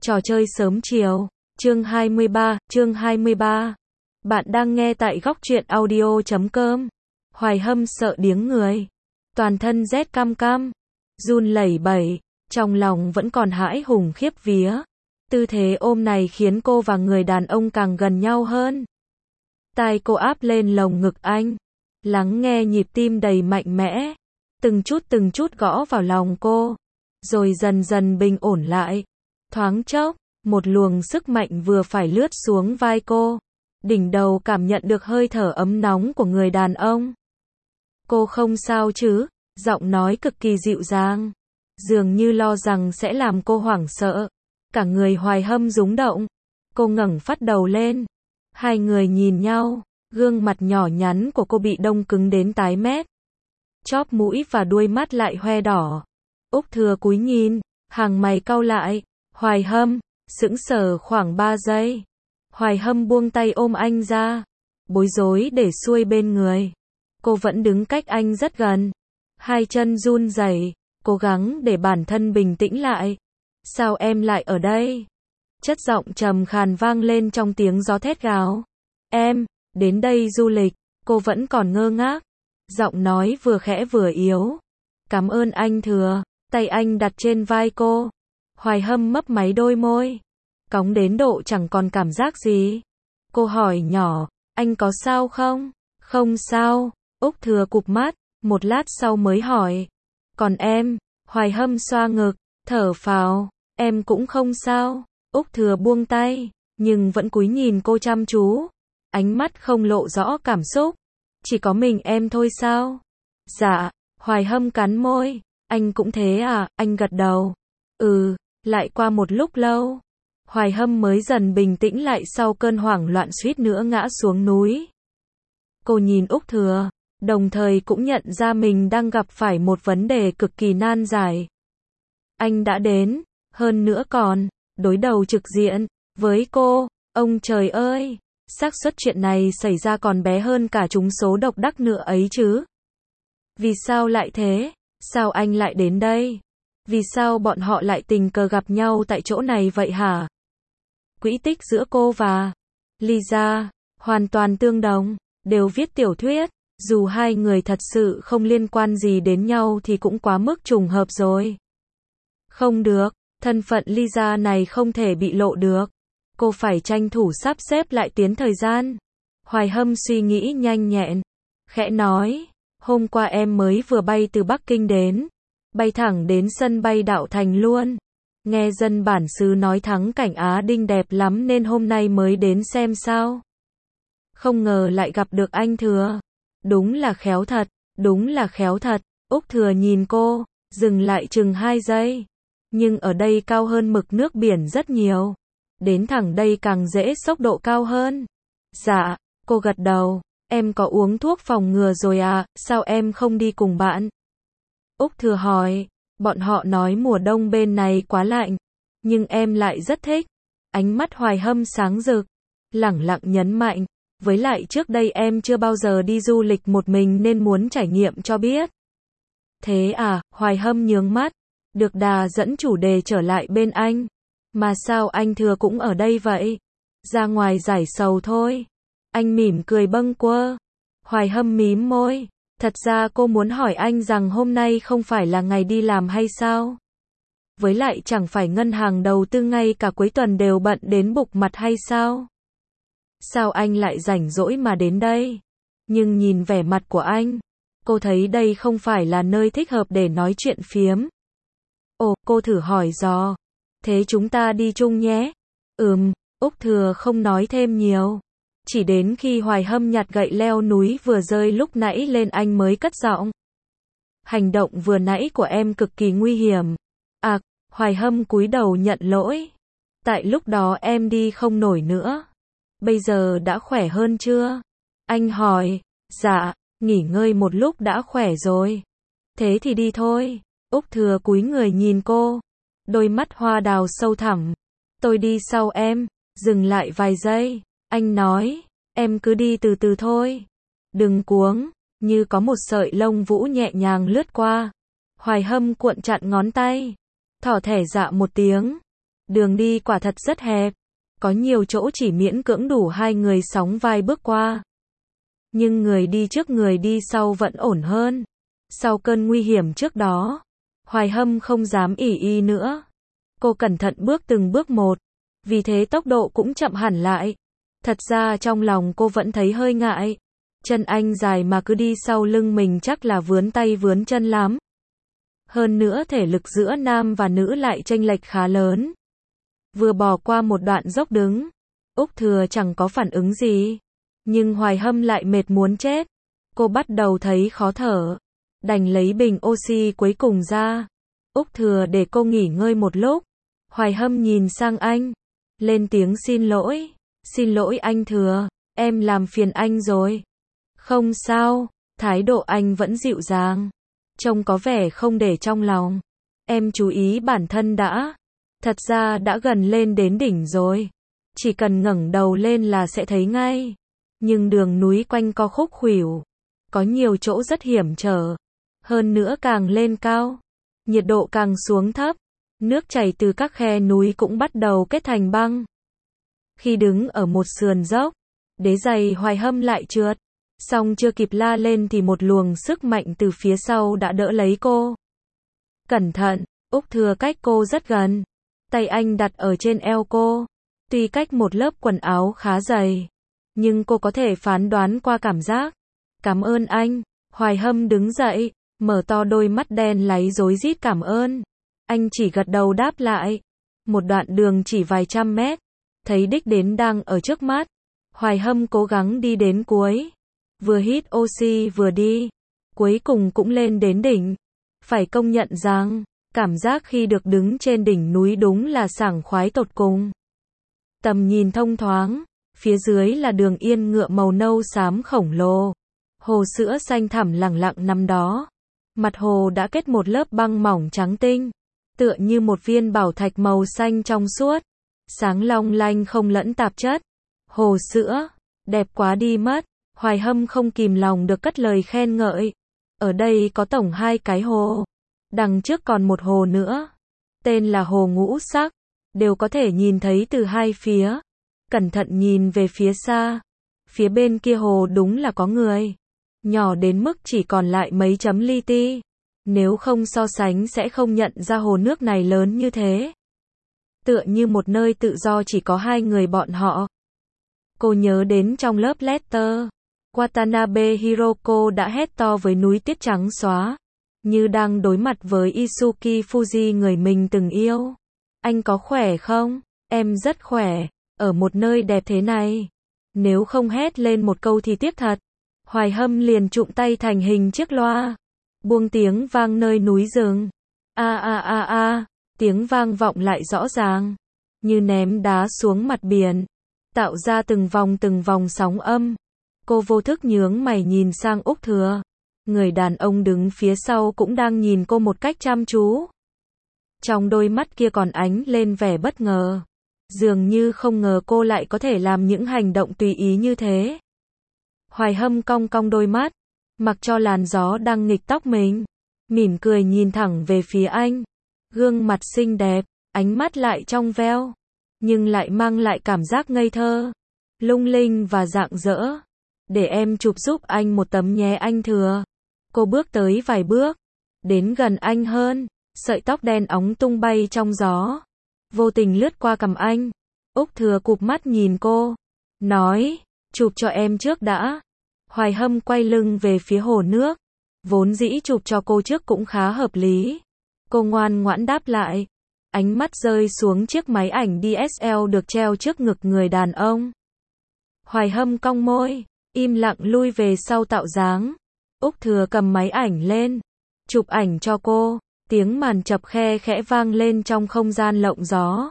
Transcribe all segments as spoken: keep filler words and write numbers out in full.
Trò chơi sớm chiều. Chương hai mươi ba, chương hai mươi ba. Bạn đang nghe tại góc truyện audio chấm com. Hoài Hâm sợ điếng người. Toàn thân rét cam cam. Run lẩy bẩy. Trong lòng vẫn còn hãi hùng khiếp vía. Tư thế ôm này khiến cô và người đàn ông càng gần nhau hơn. Tai cô áp lên lồng ngực anh. Lắng nghe nhịp tim đầy mạnh mẽ. Từng chút từng chút gõ vào lòng cô. Rồi dần dần bình ổn lại. Thoáng chốc, một luồng sức mạnh vừa phải lướt xuống vai cô. Đỉnh đầu cảm nhận được hơi thở ấm nóng của người đàn ông. Cô không sao chứ? Giọng nói cực kỳ dịu dàng. Dường như lo rằng sẽ làm cô hoảng sợ. Cả người Hoài Hâm rúng động. Cô ngẩng phát đầu lên. Hai người nhìn nhau. Gương mặt nhỏ nhắn của cô bị đông cứng đến tái mét. Chóp mũi và đuôi mắt lại hoe đỏ. Úc Thừa cúi nhìn. Hàng mày cau lại. Hoài Hâm, sững sờ khoảng ba giây. Hoài Hâm buông tay ôm anh ra. Bối rối để xuôi bên người. Cô vẫn đứng cách anh rất gần. Hai chân run rẩy, cố gắng để bản thân bình tĩnh lại. Sao em lại ở đây? Chất giọng trầm khàn vang lên trong tiếng gió thét gào. Em, đến đây du lịch. Cô vẫn còn ngơ ngác. Giọng nói vừa khẽ vừa yếu. Cảm ơn anh Thừa. Tay anh đặt trên vai cô. Hoài Hâm mấp máy đôi môi. Cóng đến độ chẳng còn cảm giác gì. Cô hỏi nhỏ, anh có sao không? Không sao. Úc Thừa cụp mắt, một lát sau mới hỏi. Còn em? Hoài Hâm xoa ngực, thở phào. Em cũng không sao. Úc Thừa buông tay, nhưng vẫn cúi nhìn cô chăm chú. Ánh mắt không lộ rõ cảm xúc. Chỉ có mình em thôi sao? Dạ. Hoài Hâm cắn môi. Anh cũng thế à? Anh gật đầu. Ừ. Lại qua một lúc lâu, Hoài Hâm mới dần bình tĩnh lại sau cơn hoảng loạn suýt nữa ngã xuống núi. Cô nhìn Úc Thừa, đồng thời cũng nhận ra mình đang gặp phải một vấn đề cực kỳ nan giải. Anh đã đến, hơn nữa còn đối đầu trực diện với cô. Ông trời ơi, xác suất chuyện này xảy ra còn bé hơn cả trúng số độc đắc nữa ấy chứ. Vì sao lại thế? Sao anh lại đến đây? Vì sao bọn họ lại tình cờ gặp nhau tại chỗ này vậy hả? Quỹ tích giữa cô và Lisa hoàn toàn tương đồng, đều viết tiểu thuyết, dù hai người thật sự không liên quan gì đến nhau thì cũng quá mức trùng hợp rồi. Không được, thân phận Lisa này không thể bị lộ được. Cô phải tranh thủ sắp xếp lại tiến thời gian. Hoài Hâm suy nghĩ nhanh nhẹn, khẽ nói, hôm qua em mới vừa bay từ Bắc Kinh đến. Bay thẳng đến sân bay Đạo Thành luôn. Nghe dân bản xứ nói thắng cảnh Á Đinh đẹp lắm nên hôm nay mới đến xem sao. Không ngờ lại gặp được anh Thừa. Đúng là khéo thật, đúng là khéo thật. Úc Thừa nhìn cô, dừng lại chừng hai giây. Nhưng ở đây cao hơn mực nước biển rất nhiều. Đến thẳng đây càng dễ sốc độ cao hơn. Dạ, cô gật đầu. Em có uống thuốc phòng ngừa rồi à, sao em không đi cùng bạn? Úc Thừa hỏi, bọn họ nói mùa đông bên này quá lạnh, nhưng em lại rất thích. Ánh mắt Hoài Hâm sáng rực, lẳng lặng nhấn mạnh, với lại trước đây em chưa bao giờ đi du lịch một mình nên muốn trải nghiệm cho biết. Thế à? Hoài Hâm nhướng mắt, được đà dẫn chủ đề trở lại bên anh. Mà sao anh Thừa cũng ở đây vậy? Ra ngoài giải sầu thôi. Anh mỉm cười bâng quơ. Hoài Hâm mím môi. Thật ra cô muốn hỏi anh rằng hôm nay không phải là ngày đi làm hay sao? Với lại chẳng phải ngân hàng đầu tư ngay cả cuối tuần đều bận đến bục mặt hay sao? Sao anh lại rảnh rỗi mà đến đây? Nhưng nhìn vẻ mặt của anh, cô thấy đây không phải là nơi thích hợp để nói chuyện phiếm. Ồ, cô thử hỏi dò. Thế chúng ta đi chung nhé? Ừm, Úc Thừa không nói thêm nhiều. Chỉ đến khi Hoài Hâm nhặt gậy leo núi vừa rơi lúc nãy lên anh mới cất giọng. Hành động vừa nãy của em cực kỳ nguy hiểm. À, Hoài Hâm cúi đầu nhận lỗi. Tại lúc đó em đi không nổi nữa. Bây giờ đã khỏe hơn chưa? Anh hỏi. Dạ, nghỉ ngơi một lúc đã khỏe rồi. Thế thì đi thôi. Úc Thừa cúi người nhìn cô. Đôi mắt hoa đào sâu thẳm. Tôi đi sau em. Dừng lại vài giây. Anh nói, em cứ đi từ từ thôi. Đừng cuống, như có một sợi lông vũ nhẹ nhàng lướt qua. Hoài Hâm cuộn chặt ngón tay. Thỏ thẻ dạ một tiếng. Đường đi quả thật rất hẹp. Có nhiều chỗ chỉ miễn cưỡng đủ hai người sóng vai bước qua. Nhưng người đi trước người đi sau vẫn ổn hơn. Sau cơn nguy hiểm trước đó, Hoài Hâm không dám ỷ y nữa. Cô cẩn thận bước từng bước một. Vì thế tốc độ cũng chậm hẳn lại. Thật ra trong lòng cô vẫn thấy hơi ngại. Chân anh dài mà cứ đi sau lưng mình chắc là vướn tay vướn chân lắm. Hơn nữa thể lực giữa nam và nữ lại chênh lệch khá lớn. Vừa bỏ qua một đoạn dốc đứng, Úc Thừa chẳng có phản ứng gì. Nhưng Hoài Hâm lại mệt muốn chết. Cô bắt đầu thấy khó thở. Đành lấy bình oxy cuối cùng ra. Úc Thừa để cô nghỉ ngơi một lúc. Hoài Hâm nhìn sang anh. Lên tiếng xin lỗi. Xin lỗi anh Thừa. Em làm phiền anh rồi. Không sao. Thái độ anh vẫn dịu dàng. Trông có vẻ không để trong lòng. Em chú ý bản thân đã. Thật ra đã gần lên đến đỉnh rồi. Chỉ cần ngẩng đầu lên là sẽ thấy ngay. Nhưng đường núi quanh co khúc khuỷu. Có nhiều chỗ rất hiểm trở. Hơn nữa càng lên cao, nhiệt độ càng xuống thấp. Nước chảy từ các khe núi cũng bắt đầu kết thành băng. Khi đứng ở một sườn dốc, đế giày Hoài Hâm lại trượt. Xong chưa kịp la lên thì một luồng sức mạnh từ phía sau đã đỡ lấy cô. Cẩn thận, Úc Thừa cách cô rất gần. Tay anh đặt ở trên eo cô. Tuy cách một lớp quần áo khá dày, nhưng cô có thể phán đoán qua cảm giác. Cảm ơn anh. Hoài Hâm đứng dậy, mở to đôi mắt đen láy rối rít cảm ơn. Anh chỉ gật đầu đáp lại. Một đoạn đường chỉ vài trăm mét. Thấy đích đến đang ở trước mắt. Hoài Hâm cố gắng đi đến cuối. Vừa hít oxy vừa đi. Cuối cùng cũng lên đến đỉnh. Phải công nhận rằng, cảm giác khi được đứng trên đỉnh núi đúng là sảng khoái tột cùng. Tầm nhìn thông thoáng. Phía dưới là đường yên ngựa màu nâu xám khổng lồ. Hồ sữa xanh thẳm lẳng lặng nằm đó. Mặt hồ đã kết một lớp băng mỏng trắng tinh. Tựa như một viên bảo thạch màu xanh trong suốt. Sáng long lanh không lẫn tạp chất. Hồ sữa, đẹp quá đi mất. Hoài Hâm không kìm lòng được cất lời khen ngợi. Ở đây có tổng hai cái hồ. Đằng trước còn một hồ nữa. Tên là hồ ngũ sắc. Đều có thể nhìn thấy từ hai phía. Cẩn thận nhìn về phía xa. Phía bên kia hồ đúng là có người. Nhỏ đến mức chỉ còn lại mấy chấm li ti. Nếu không so sánh sẽ không nhận ra hồ nước này lớn như thế. Tựa như một nơi tự do chỉ có hai người bọn họ. Cô nhớ đến trong lớp Letter, Watanabe Hiroko đã hét to với núi tuyết trắng xóa. Như đang đối mặt với Isuki Fuji người mình từng yêu. Anh có khỏe không? Em rất khỏe. Ở một nơi đẹp thế này. Nếu không hét lên một câu thì tiếc thật. Hoài Hâm liền trụm tay thành hình chiếc loa. Buông tiếng vang nơi núi rừng. A a a a. Tiếng vang vọng lại rõ ràng. Như ném đá xuống mặt biển. Tạo ra từng vòng từng vòng sóng âm. Cô vô thức nhướng mày nhìn sang Úc Thừa. Người đàn ông đứng phía sau cũng đang nhìn cô một cách chăm chú. Trong đôi mắt kia còn ánh lên vẻ bất ngờ. Dường như không ngờ cô lại có thể làm những hành động tùy ý như thế. Hoài Hâm cong cong đôi mắt. Mặc cho làn gió đang nghịch tóc mình. Mỉm cười nhìn thẳng về phía anh. Gương mặt xinh đẹp, ánh mắt lại trong veo. Nhưng lại mang lại cảm giác ngây thơ. Lung linh và rạng rỡ. Để em chụp giúp anh một tấm nhé anh Thừa. Cô bước tới vài bước. Đến gần anh hơn. Sợi tóc đen óng tung bay trong gió. Vô tình lướt qua cằm anh. Úc Thừa cụp mắt nhìn cô. Nói, chụp cho em trước đã. Hoài Hâm quay lưng về phía hồ nước. Vốn dĩ chụp cho cô trước cũng khá hợp lý. Cô ngoan ngoãn đáp lại. Ánh mắt rơi xuống chiếc máy ảnh đê ét lờ được treo trước ngực người đàn ông. Hoài Hâm cong môi, im lặng lui về sau tạo dáng. Úc Thừa cầm máy ảnh lên. Chụp ảnh cho cô. Tiếng màn chập khe khẽ vang lên trong không gian lộng gió.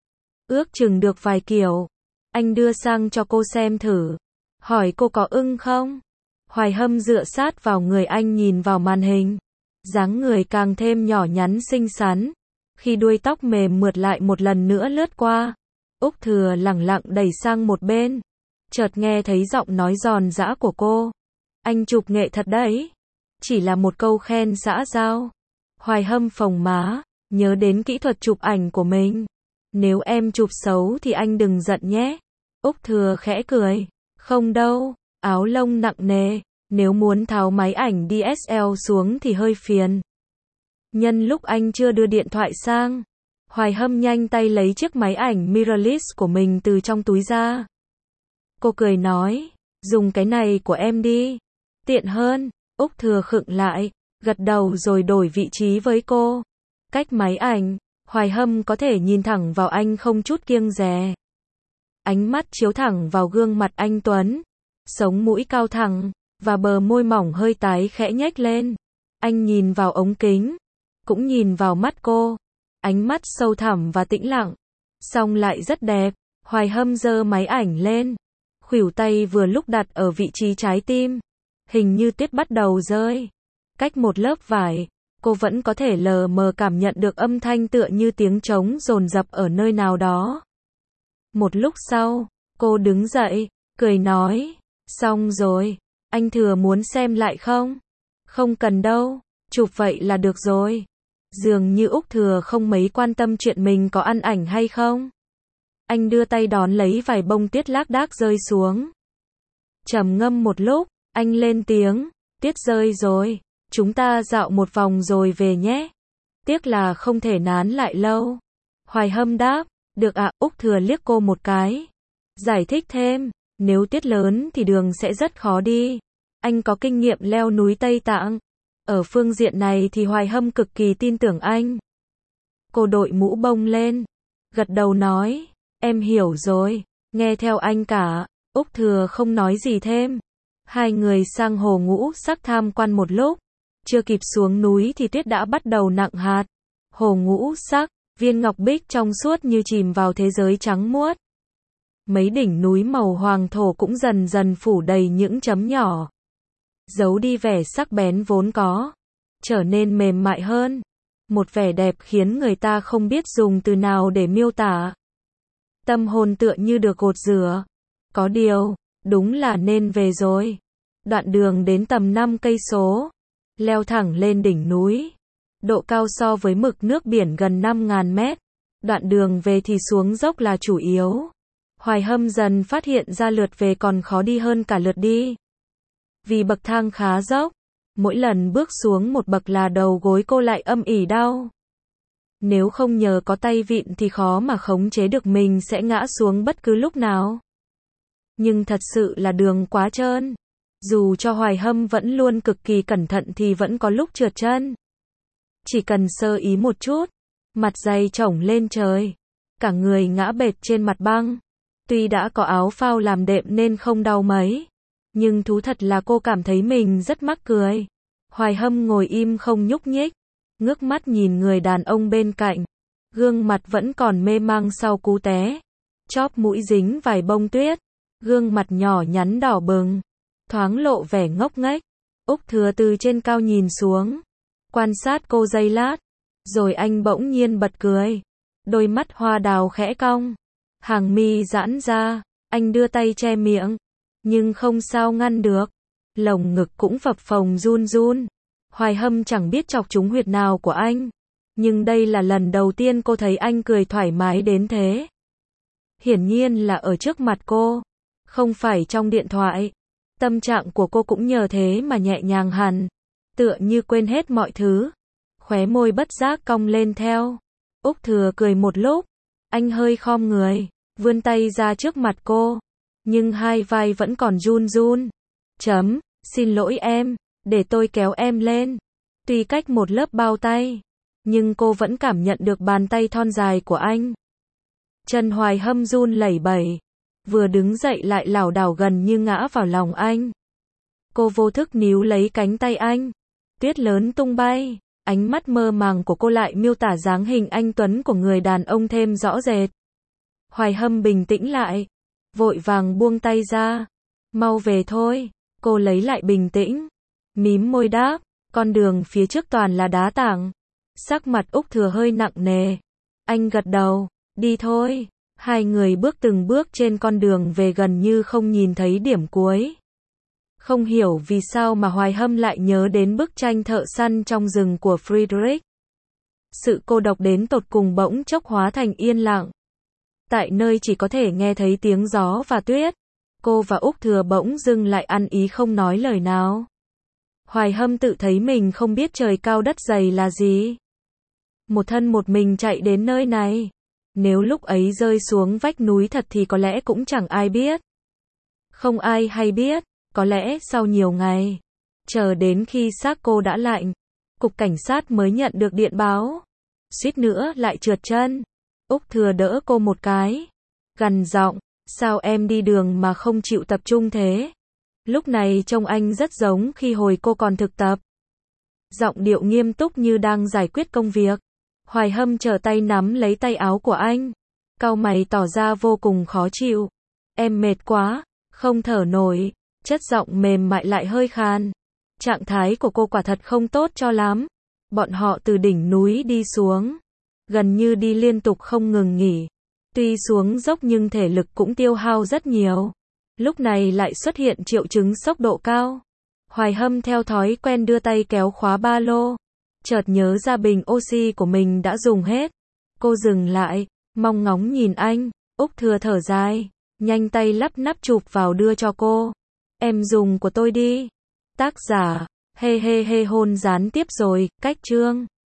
Ước chừng được vài kiểu. Anh đưa sang cho cô xem thử. Hỏi cô có ưng không? Hoài Hâm dựa sát vào người anh nhìn vào màn hình. Dáng người càng thêm nhỏ nhắn xinh xắn. Khi đuôi tóc mềm mượt lại một lần nữa lướt qua. Úc Thừa lẳng lặng đẩy sang một bên. Chợt nghe thấy giọng nói giòn giã của cô. Anh chụp nghệ thật đấy. Chỉ là một câu khen xã giao. Hoài Hâm phồng má, nhớ đến kỹ thuật chụp ảnh của mình. Nếu em chụp xấu thì anh đừng giận nhé. Úc Thừa khẽ cười. Không đâu, áo lông nặng nề, nếu muốn tháo máy ảnh đê ét lờ xuống thì hơi phiền. Nhân lúc anh chưa đưa điện thoại sang, Hoài Hâm nhanh tay lấy chiếc máy ảnh mirrorless của mình từ trong túi ra. Cô cười nói, dùng cái này của em đi, tiện hơn. Úc Thừa khựng lại, gật đầu rồi đổi vị trí với cô. Cách máy ảnh, Hoài Hâm có thể nhìn thẳng vào anh không chút kiêng dè. Ánh mắt chiếu thẳng vào gương mặt anh tuấn, sống mũi cao thẳng, và bờ môi mỏng hơi tái khẽ nhếch lên. Anh nhìn vào ống kính, cũng nhìn vào mắt cô. Ánh mắt sâu thẳm và tĩnh lặng, song lại rất đẹp. Hoài Hâm giơ máy ảnh lên, khuỷu tay vừa lúc đặt ở vị trí trái tim. Hình như tuyết bắt đầu rơi. Cách một lớp vải, cô vẫn có thể lờ mờ cảm nhận được âm thanh tựa như tiếng trống dồn dập ở nơi nào đó. Một lúc sau, cô đứng dậy, cười nói, xong rồi, anh Thừa muốn xem lại không? Không cần đâu, chụp vậy là được rồi. Dường như Úc Thừa không mấy quan tâm chuyện mình có ăn ảnh hay không. Anh đưa tay đón lấy vài bông tuyết lác đác rơi xuống. Trầm ngâm một lúc, anh lên tiếng, tuyết rơi rồi, chúng ta dạo một vòng rồi về nhé. Tiếc là không thể nán lại lâu. Hoài Hâm đáp, được ạ. Úc Thừa liếc cô một cái. Giải thích thêm, nếu tuyết lớn thì đường sẽ rất khó đi. Anh có kinh nghiệm leo núi Tây Tạng. Ở phương diện này thì Hoài Hâm cực kỳ tin tưởng anh. Cô đội mũ bông lên, gật đầu nói, em hiểu rồi, nghe theo anh cả. Úc Thừa không nói gì thêm. Hai người sang hồ Ngũ Sắc tham quan một lúc. Chưa kịp xuống núi thì tuyết đã bắt đầu nặng hạt. Hồ Ngũ Sắc, viên ngọc bích trong suốt như chìm vào thế giới trắng muốt. Mấy đỉnh núi màu hoàng thổ cũng dần dần phủ đầy những chấm nhỏ. Giấu đi vẻ sắc bén vốn có, trở nên mềm mại hơn. Một vẻ đẹp khiến người ta không biết dùng từ nào để miêu tả. Tâm hồn tựa như được gột rửa. Có điều, đúng là nên về rồi. Đoạn đường đến tầm năm cây số, leo thẳng lên đỉnh núi. Độ cao so với mực nước biển gần năm nghìn mét. Đoạn đường về thì xuống dốc là chủ yếu. Hoài Hâm dần phát hiện ra lượt về còn khó đi hơn cả lượt đi. Vì bậc thang khá dốc, mỗi lần bước xuống một bậc là đầu gối cô lại âm ỉ đau. Nếu không nhờ có tay vịn thì khó mà khống chế được mình sẽ ngã xuống bất cứ lúc nào. Nhưng thật sự là đường quá trơn. Dù cho Hoài Hâm vẫn luôn cực kỳ cẩn thận thì vẫn có lúc trượt chân. Chỉ cần sơ ý một chút, mặt dày chổng lên trời, cả người ngã bệt trên mặt băng. Tuy đã có áo phao làm đệm nên không đau mấy, nhưng thú thật là cô cảm thấy mình rất mắc cười. Hoài Hâm ngồi im không nhúc nhích, ngước mắt nhìn người đàn ông bên cạnh. Gương mặt vẫn còn mê mang sau cú té. Chóp mũi dính vài bông tuyết. Gương mặt nhỏ nhắn đỏ bừng, thoáng lộ vẻ ngốc nghếch. Úc Thừa từ trên cao nhìn xuống, quan sát cô giây lát, rồi anh bỗng nhiên bật cười. Đôi mắt hoa đào khẽ cong, hàng mi giãn ra, anh đưa tay che miệng, nhưng không sao ngăn được. Lồng ngực cũng phập phồng run run. Hoài Hâm chẳng biết chọc trúng huyệt nào của anh, nhưng đây là lần đầu tiên cô thấy anh cười thoải mái đến thế. Hiển nhiên là ở trước mặt cô, không phải trong điện thoại. Tâm trạng của cô cũng nhờ thế mà nhẹ nhàng hẳn, tựa như quên hết mọi thứ. Khóe môi bất giác cong lên theo. Úc Thừa cười một lúc, anh hơi khom người, vươn tay ra trước mặt cô, nhưng hai vai vẫn còn run run. Chấm, xin lỗi em, để tôi kéo em lên. Tuy cách một lớp bao tay, nhưng cô vẫn cảm nhận được bàn tay thon dài của anh. Chân Hoài Hâm run lẩy bẩy, vừa đứng dậy lại lảo đảo gần như ngã vào lòng anh. Cô vô thức níu lấy cánh tay anh. Tuyết lớn tung bay, ánh mắt mơ màng của cô lại miêu tả dáng hình anh tuấn của người đàn ông thêm rõ rệt. Hoài Hâm bình tĩnh lại, vội vàng buông tay ra. Mau về thôi. Cô lấy lại bình tĩnh, mím môi đáp, con đường phía trước toàn là đá tảng. Sắc mặt Úc Thừa hơi nặng nề. Anh gật đầu, đi thôi. Hai người bước từng bước trên con đường về gần như không nhìn thấy điểm cuối. Không hiểu vì sao mà Hoài Hâm lại nhớ đến bức tranh thợ săn trong rừng của Friedrich. Sự cô độc đến tột cùng bỗng chốc hóa thành yên lặng. Tại nơi chỉ có thể nghe thấy tiếng gió và tuyết, cô và Úc Thừa bỗng dưng lại ăn ý không nói lời nào. Hoài Hâm tự thấy mình không biết trời cao đất dày là gì. Một thân một mình chạy đến nơi này. Nếu lúc ấy rơi xuống vách núi thật thì có lẽ cũng chẳng ai biết. Không ai hay biết, có lẽ sau nhiều ngày, chờ đến khi xác cô đã lạnh, cục cảnh sát mới nhận được điện báo. Suýt nữa lại trượt chân. Úc Thừa đỡ cô một cái, gằn giọng, sao em đi đường mà không chịu tập trung thế? Lúc này trông anh rất giống khi hồi cô còn thực tập. Giọng điệu nghiêm túc như đang giải quyết công việc. Hoài Hâm trở tay nắm lấy tay áo của anh, cau mày tỏ ra vô cùng khó chịu. Em mệt quá, không thở nổi, chất giọng mềm mại lại hơi khan. Trạng thái của cô quả thật không tốt cho lắm. Bọn họ từ đỉnh núi đi xuống, gần như đi liên tục không ngừng nghỉ. Tuy xuống dốc nhưng thể lực cũng tiêu hao rất nhiều. Lúc này lại xuất hiện triệu chứng sốc độ cao. Hoài Hâm theo thói quen đưa tay kéo khóa ba lô. Chợt nhớ ra bình oxy của mình đã dùng hết. Cô dừng lại, mong ngóng nhìn anh. Úc Thừa thở dài, nhanh tay lắp nắp chụp vào đưa cho cô. Em dùng của tôi đi. Tác giả, hê hê hê hôn gián tiếp rồi, cách chương.